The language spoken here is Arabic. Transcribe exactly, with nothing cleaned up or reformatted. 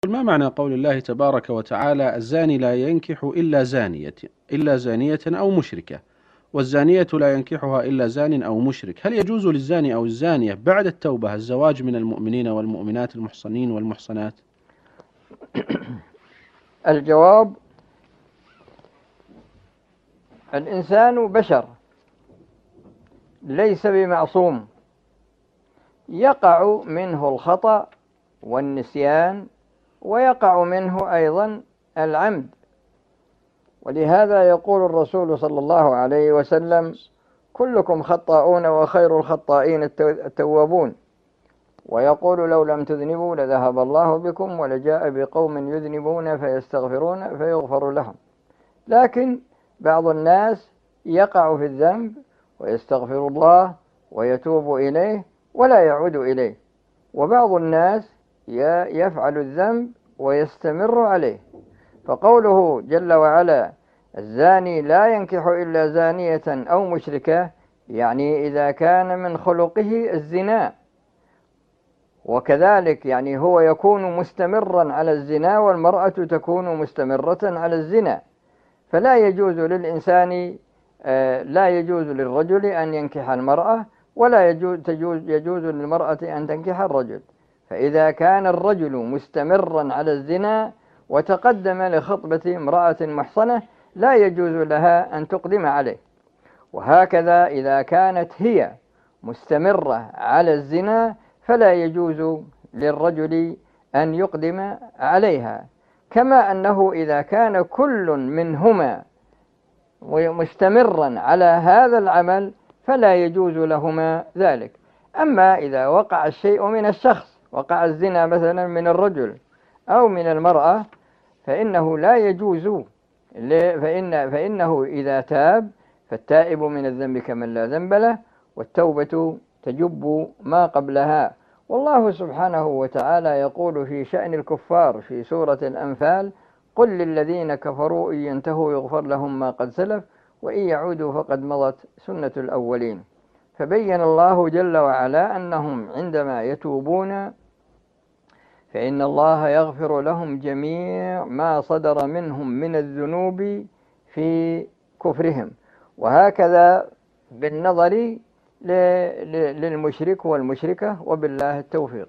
ما معنى قول الله تبارك وتعالى: الزاني لا ينكح إلا زانية إلا زانية أو مشركة، والزانية لا ينكحها إلا زان أو مشرك؟ هل يجوز للزاني أو الزانية بعد التوبة الزواج من المؤمنين والمؤمنات المحصنين والمحصنات؟ الجواب: الإنسان بشر ليس بمعصوم، يقع منه الخطأ والنسيان، ويقع منه أيضا العمد. ولهذا يقول الرسول صلى الله عليه وسلم: كلكم خطاؤون وخير الخطائين التوابون. ويقول: لو لم تذنبوا لذهب الله بكم ولجاء بقوم يذنبون فيستغفرون فيغفر لهم. لكن بعض الناس يقع في الذنب ويستغفر الله ويتوب إليه ولا يعود إليه، وبعض الناس يفعل الذنب ويستمر عليه. فقوله جل وعلا: الزاني لا ينكح إلا زانية أو مشركة، يعني إذا كان من خلقه الزنا، وكذلك يعني هو يكون مستمرا على الزنا والمرأة تكون مستمرة على الزنا. فلا يجوز للإنسان لا يجوز للرجل أن ينكح المرأة، ولا يجوز, تجوز يجوز للمرأة أن تنكح الرجل. فإذا كان الرجل مستمرا على الزنا وتقدم لخطبة امرأة محصنة لا يجوز لها أن تقدم عليه. وهكذا إذا كانت هي مستمرة على الزنا فلا يجوز للرجل أن يقدم عليها. كما أنه إذا كان كل منهما مستمرا على هذا العمل فلا يجوز لهما ذلك. أما إذا وقع الشيء من الشخص، وقع الزنا مثلا من الرجل أو من المرأة، فإنه لا يجوز، فإن فإنه إذا تاب فالتائب من الذنب كمن لا ذنب له، والتوبة تجب ما قبلها. والله سبحانه وتعالى يقول في شأن الكفار في سورة الأنفال: قل للذين كفروا إن ينتهوا يغفر لهم ما قد سلف وإن يعودوا فقد مضت سنة الأولين. فبين الله جل وعلا أنهم عندما يتوبون فإن الله يغفر لهم جميع ما صدر منهم من الذنوب في كفرهم. وهكذا بالنظر للمشرك والمشركة، وبالله التوفيق.